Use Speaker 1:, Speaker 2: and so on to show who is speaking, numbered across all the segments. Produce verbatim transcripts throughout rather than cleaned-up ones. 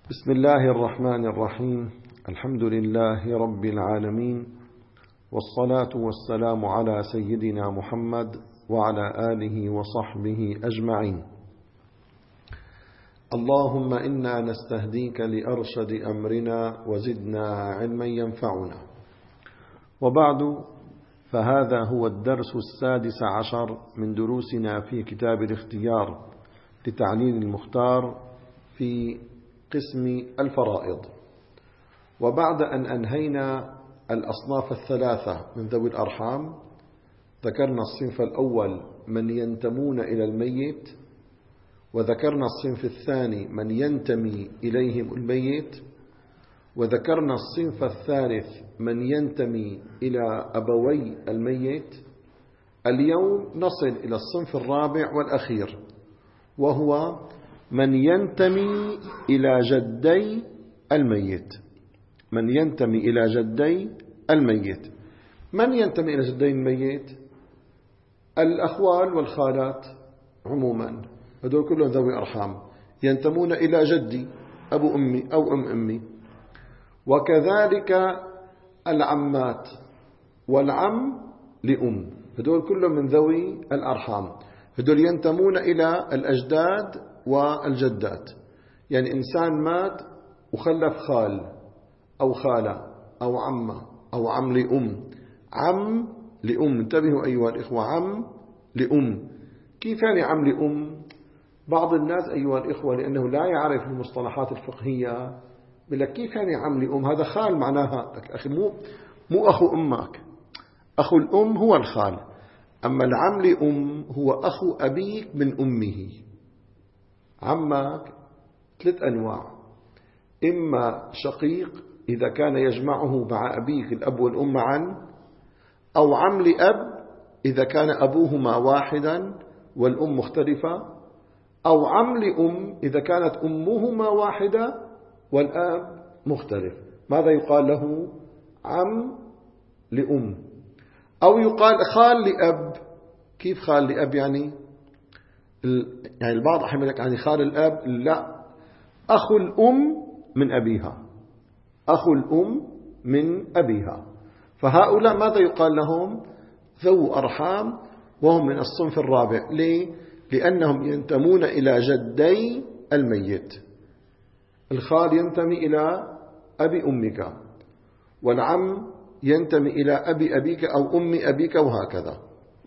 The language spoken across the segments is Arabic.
Speaker 1: بسم الله الرحمن الرحيم. الحمد لله رب العالمين، والصلاة والسلام على سيدنا محمد وعلى آله وصحبه أجمعين. اللهم إنا نستهديك لأرشد أمرنا وزدنا علما ينفعنا. وبعد، فهذا هو الدرس السادس عشر من دروسنا في كتاب الاختيار لتعليل المختار في قسم الفرائض. وبعد أن أنهينا الأصناف الثلاثة من ذوي الأرحام، ذكرنا الصنف الأول من ينتمون إلى الميت، وذكرنا الصنف الثاني من ينتمي إليهم الميت، وذكرنا الصنف الثالث من ينتمي إلى أبوي الميت. اليوم نصل إلى الصنف الرابع والأخير، وهو من ينتمي إلى جدي الميت. من ينتمي إلى جدي الميت من ينتمي إلى جدي الميت؟ الأخوال والخالات عموما، هذول كلهم ذوي أرحام ينتمون إلى جدي أبو أمي أو أم أمي. وكذلك العمات والعم لأم، هذول كلهم من ذوي الأرحام، هذول ينتمون إلى الأجداد والجدات. يعني إنسان مات وخلف خال أو خالة أو عمة أو عم لأم. عم لأم، انتبهوا أيها الإخوة، عم لأم. كيف يعني عم لأم؟ بعض الناس أيها الإخوة لأنه لا يعرف المصطلحات الفقهية بيقول لك كيف يعني عم لأم؟ هذا خال معناها أخي، مو مو أخو أمك. أخو الأم هو الخال، أما العم لأم هو أخو أبيك من أمه. عمك ثلاث أنواع: إما شقيق إذا كان يجمعه مع أبيك الأب والأم معا، أو عم لأب إذا كان أبوهما واحدا والأم مختلفة، أو عم لأم إذا كانت أمهما واحدة والآب مختلف. ماذا يقال له؟ عم لأم. أو يقال خال لأب. كيف خال لأب؟ يعني يعني البعض أحيانا يقول يعني خال الأب، لا، أخو الأم من أبيها، أخو الأم من أبيها. فهؤلاء ماذا يقال لهم؟ ذو أرحام، وهم من الصنف الرابع. ليه؟ لأنهم ينتمون إلى جدي الميت. الخال ينتمي إلى أبي أمك، والعم ينتمي إلى أبي أبيك أو أم أبيك، وهكذا.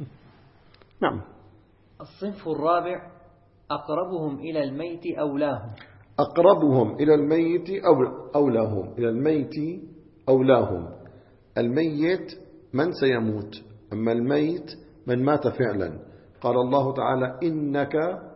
Speaker 1: نعم.
Speaker 2: الصنف الرابع أقربهم إلى الميت أولاهم.
Speaker 1: أقربهم إلى الميت أولاهم. إلى الميت أولاهم. الميت من سيموت، أما الميت من مات فعلا. قال الله تعالى: إنك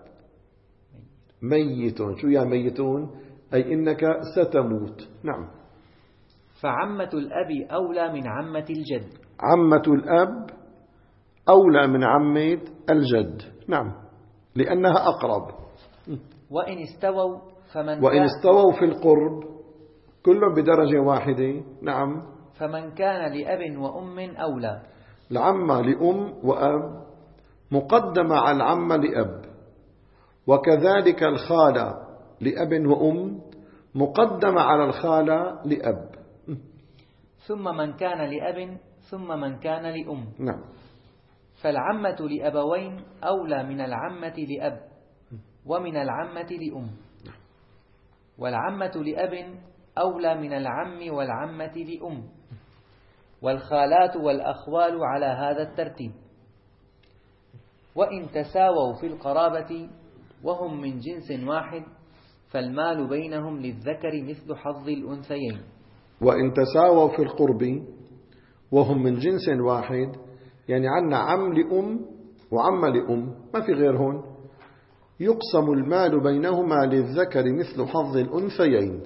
Speaker 1: ميت. شو يا ميتون؟ أي إنك ستموت. نعم.
Speaker 2: فعمة الأب أولى من عمة الجد.
Speaker 1: عمة الأب أولى من عمة الجد. نعم، لأنها أقرب.
Speaker 2: وإن استووا فمن
Speaker 1: وإن استووا في القرب كلهم بدرجة واحدة. نعم.
Speaker 2: فمن كان لأب وأم أولى.
Speaker 1: العمة لأم وأب مقدمة على العمة لأب، وكذلك الخالة لأب وأم مقدمة على الخالة لأب.
Speaker 2: ثم من كان لأب ثم من كان لأم.
Speaker 1: نعم.
Speaker 2: فالعمة لأبوين أولى من العمة لأب ومن العمة لأم، والعمة لأب أولى من العم والعمة لأم، والخالات والأخوال على هذا الترتيب. وإن تساووا في القرابة وهم من جنس واحد فالمال بينهم للذكر مثل حظ الأنثيين.
Speaker 1: وإن تساووا في القرب وهم من جنس واحد، يعني عنا عم لأم وعم لأم، ما في غيرهن، يقسم المال بينهما للذكر مثل حظ الأنثيين.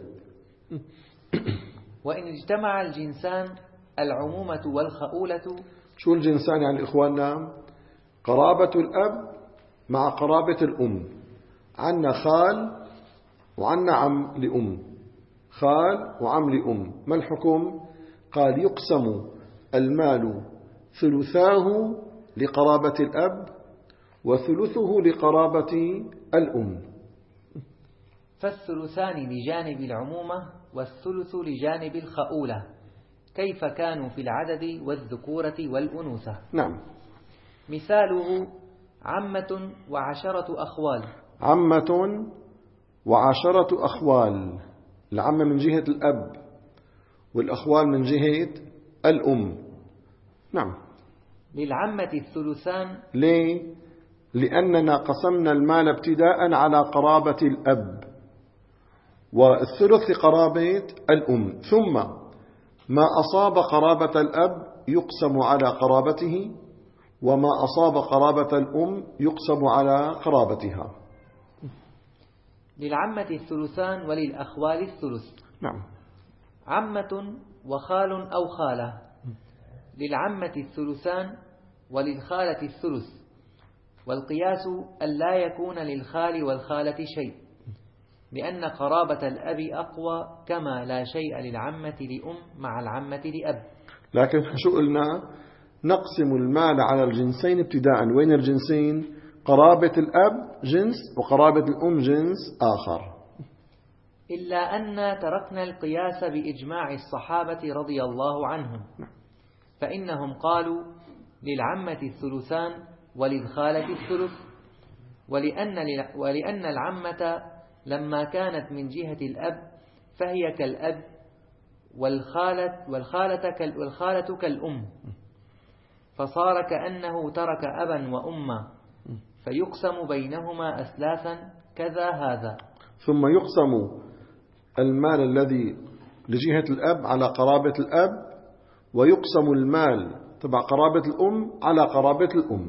Speaker 2: وإن اجتمع الجنسان العمومة والخؤولة.
Speaker 1: شو الجنسان يعني إخواننا؟ قرابة الأب مع قرابة الأم. عنا خال وعنا عم لأم. خال وعم لأم، ما الحكم؟ قال: يقسم المال ثلثاه لقرابة الأب وثلثه لقرابة الأم.
Speaker 2: فالثلثان لجانب العمومة والثلث لجانب الخؤولة، كيف كانوا في العدد والذكورة والأنوثة.
Speaker 1: نعم.
Speaker 2: مثاله عمة وعشرة أخوال.
Speaker 1: عمة وعشرة أخوال، العمة من جهة الأب والأخوال من جهة الأم. نعم.
Speaker 2: للعمة الثلثان.
Speaker 1: ليه؟ لأننا قسمنا المال ابتداء على قرابة الأب، والثلث لقرابة الأم، ثم ما أصاب قرابة الأب يقسم على قرابته، وما أصاب قرابة الأم يقسم على قرابتها.
Speaker 2: للعمة الثلثان وللأخوال الثلث.
Speaker 1: نعم.
Speaker 2: عمة وخال أو خالة. للعمة الثلثان وللخالة الثلث، والقياس ألا يكون للخال والخالة شيء، لأن قرابة الأب أقوى، كما لا شيء للعمة لأم مع العمة لأب. لكن
Speaker 1: شو قلنا؟ نقسم المال على الجنسين ابتداء. وين الجنسين؟ قرابة الأب جنس وقرابة الأم جنس آخر.
Speaker 2: إلا أن تركنا القياس بإجماع الصحابة رضي الله عنهم، فإنهم قالوا للعمة الثلثان وللخالة الثلث، ولأن, ولأن العمة لما كانت من جهة الأب فهي كالأب، والخالة, والخالة, كال والخالة كالأم، فصار كأنه ترك أبا وأما، فيقسم بينهما أثلاثا كذا هذا.
Speaker 1: ثم يقسم المال الذي لجهة الأب على قرابة الأب، ويقسم المال تبع قرابة الأم على قرابة الأم،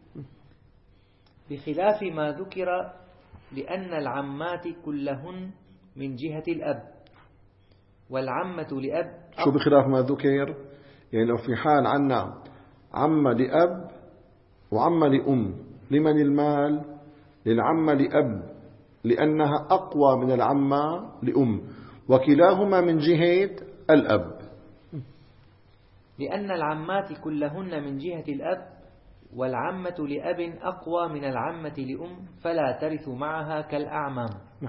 Speaker 2: بخلاف ما ذكر لأن العمات كلهن من جهة الأب، والعمة لأب.
Speaker 1: شو بخلاف ما ذكر؟ يعني لو في حال عنا عمة لأب وعمة لأم، لمن المال؟ للعمة لأب، لأنها أقوى من العمة لأم، وكلاهما من جهة الأب.
Speaker 2: لأن العمات كلهن من جهة الأب، والعمة لأب أقوى من العمة لأم، فلا ترث معها كالأعمام.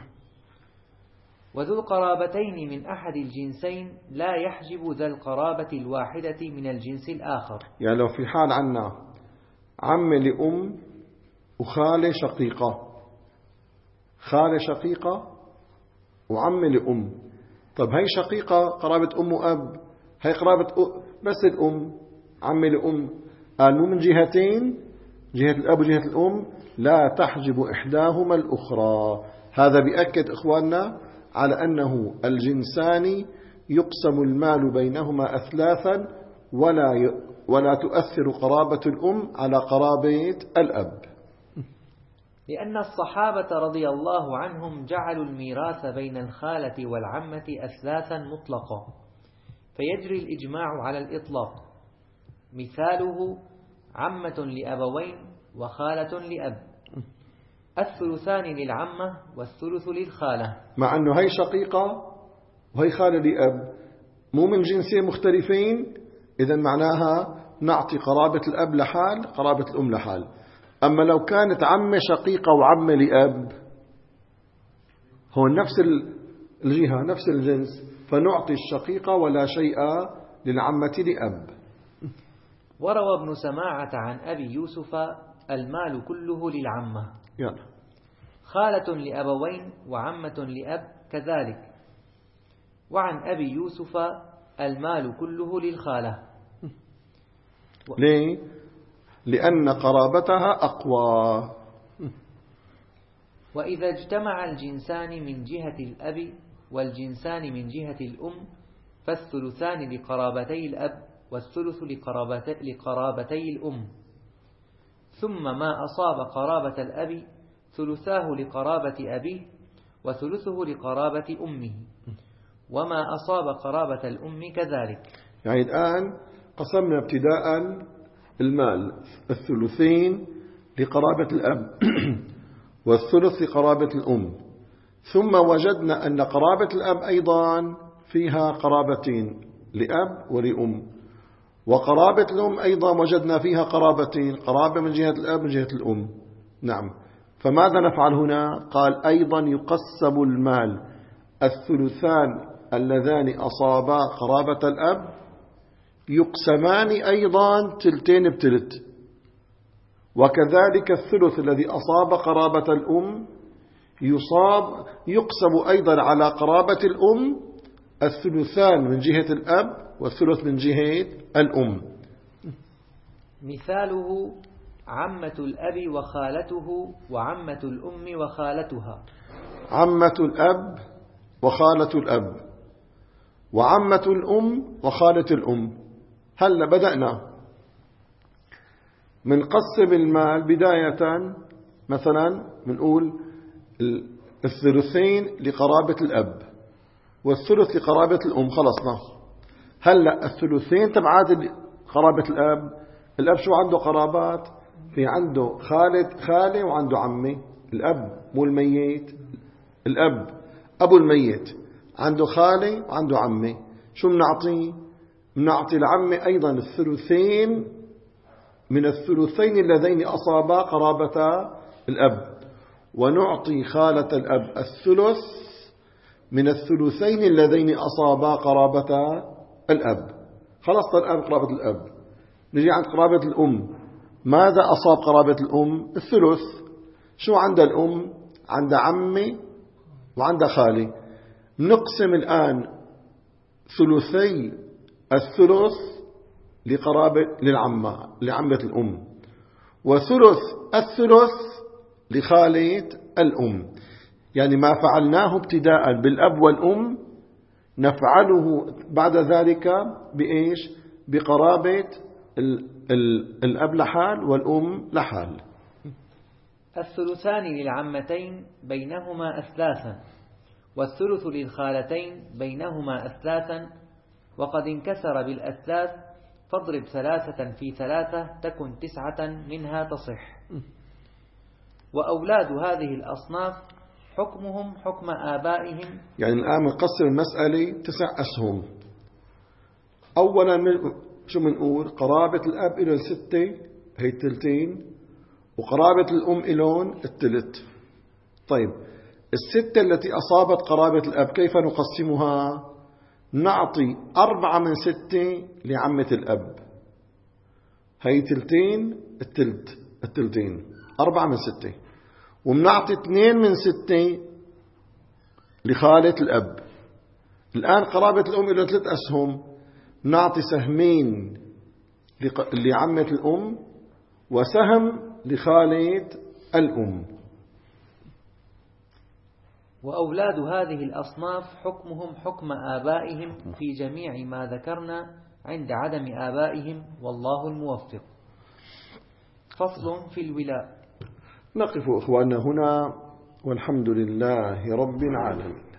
Speaker 2: وذو القرابتين من أحد الجنسين لا يحجب ذا القرابة الواحدة من الجنس الآخر.
Speaker 1: يعني لو في حال عنا عمة لأم وخالة شقيقة، خالة شقيقة وعمة لأم، طب هي شقيقة قرابة أم وأب، هي قرابة بس الأم، عمة لأم، قال مو من جهتين، جهة الأب وجهة الأم، لا تحجب إحداهما الأخرى. هذا بيأكد إخواننا على أنه الجنسان يقسم المال بينهما أثلاثا، ولا ولا تؤثر قرابة الأم على قرابة الأب.
Speaker 2: لأن الصحابة رضي الله عنهم جعلوا الميراث بين الخالة والعمة أثلاثا مطلقا، فيجري الإجماع على الإطلاق. مثاله عمة لأبوين وخالة لأب، الثلثان للعمة والثلث للخالة،
Speaker 1: مع أنه هي شقيقة وهي خالة لأب، مو من جنسين مختلفين، إذن معناها نعطي قرابة الأب لحال، قرابة الأم لحال. أما لو كانت عمة شقيقة وعمة لأب، هو نفس الجهة نفس الجنس، فنعطي الشقيقة ولا شيء للعمة لأب.
Speaker 2: وروى ابن سماعة عن أبي يوسف المال كله للعمة،
Speaker 1: يلا.
Speaker 2: خالة لأبوين وعمة لأب كذلك. وعن أبي يوسف المال كله للخالة.
Speaker 1: ليه؟ لأن قرابتها أقوى.
Speaker 2: وإذا اجتمع الجنسان من جهة الأب والجنسان من جهة الأم، فالثلثان لقرابتي الأب والثلث لقرابتي, لقرابتي الأم. ثم ما أصاب قرابة الأب ثلثاه لقرابة أبيه وثلثه لقرابة أمه، وما أصاب قرابة الأم كذلك.
Speaker 1: يعني الآن قسمنا ابتداء المال الثلثين لقرابة الأب والثلث لقرابة الأم، ثم وجدنا أن قرابة الأب أيضا فيها قرابتين لأب ولأم، وقرابة الأم أيضا وجدنا فيها قرابتين، قرابة من جهة الأب من جهة الأم. نعم. فماذا نفعل هنا؟ قال أيضا يقسم المال الثلثان اللذان أصابا قرابة الأب يقسمان أيضا تلتين بتلت، وكذلك الثلث الذي أصاب قرابة الأم يصاب يقسم أيضا على قرابة الأم الثلثان من جهة الأب والثلث من جهة الأم.
Speaker 2: مثاله عمة الأب وخالته وعمة الأم وخالتها.
Speaker 1: عمة الأب وخالة الأب وعمة الأم وخالة الأم. هل بدأنا من قسم المال بداية، مثلا بنقول الثلثين لقرابة الأب والثلث لقرابة الأم، خلصنا. هلأ الثلثين تبعات قرابة الأب، الأب شو عنده قرابات؟ في عنده خالد خالة وعنده عمي. الأب مو الميت، الأب أبو الميت عنده خالة وعنده عمي. شو بنعطيه؟ بنعطي العمي أيضا الثلثين من الثلثين اللذين أصابا قرابة الأب، ونعطي خالة الأب الثلث من الثلثين اللذين أصابا قرابة الأب. خلصت الأب قرابة الأب. نجي عند قرابة الأم. ماذا أصاب قرابة الأم؟ الثلث. شو عند الأم؟ عند عمي وعند خالي. نقسم الآن ثلثي الثلث لقرابة للعمة لعمة الأم، وثلث الثلث لخالة الأم. يعني ما فعلناه ابتداء بالأب والأم نفعله بعد ذلك بإيش؟ بقرابة ال ال الأب لحال والأم لحال.
Speaker 2: الثلثان للعمتين بينهما أثلاثا، والثلث للخالتين بينهما أثلاثا، وقد انكسر بالأثلاث فاضرب ثلاثة في ثلاثة تكن تسعة منها تصح. وأولاد هذه الأصناف حكمهم حكم آبائهم. يعني
Speaker 1: الآن نقسم المسألة تسع أسهم. أولا شو منقول؟ قرابة الأب إلى ستة هي التلتين، وقرابة الأم إلون التلت. طيب الستة التي أصابت قرابة الأب كيف نقسمها؟ نعطي أربعة من ستة لعمة الأب، هي تلتين التلت التلتين أربعة من ستة، ومنعطي اثنين من ستة لخالة الأب. الآن قرابة الأم إلى ثلاث أسهم، نعطي سهمين لعمة الأم وسهم لخالة الأم.
Speaker 2: وأولاد هذه الأصناف حكمهم حكم آبائهم في جميع ما ذكرنا عند عدم آبائهم، والله الموفق. فصل في الولاء.
Speaker 1: نقف إخواننا هنا، والحمد لله رب العالمين.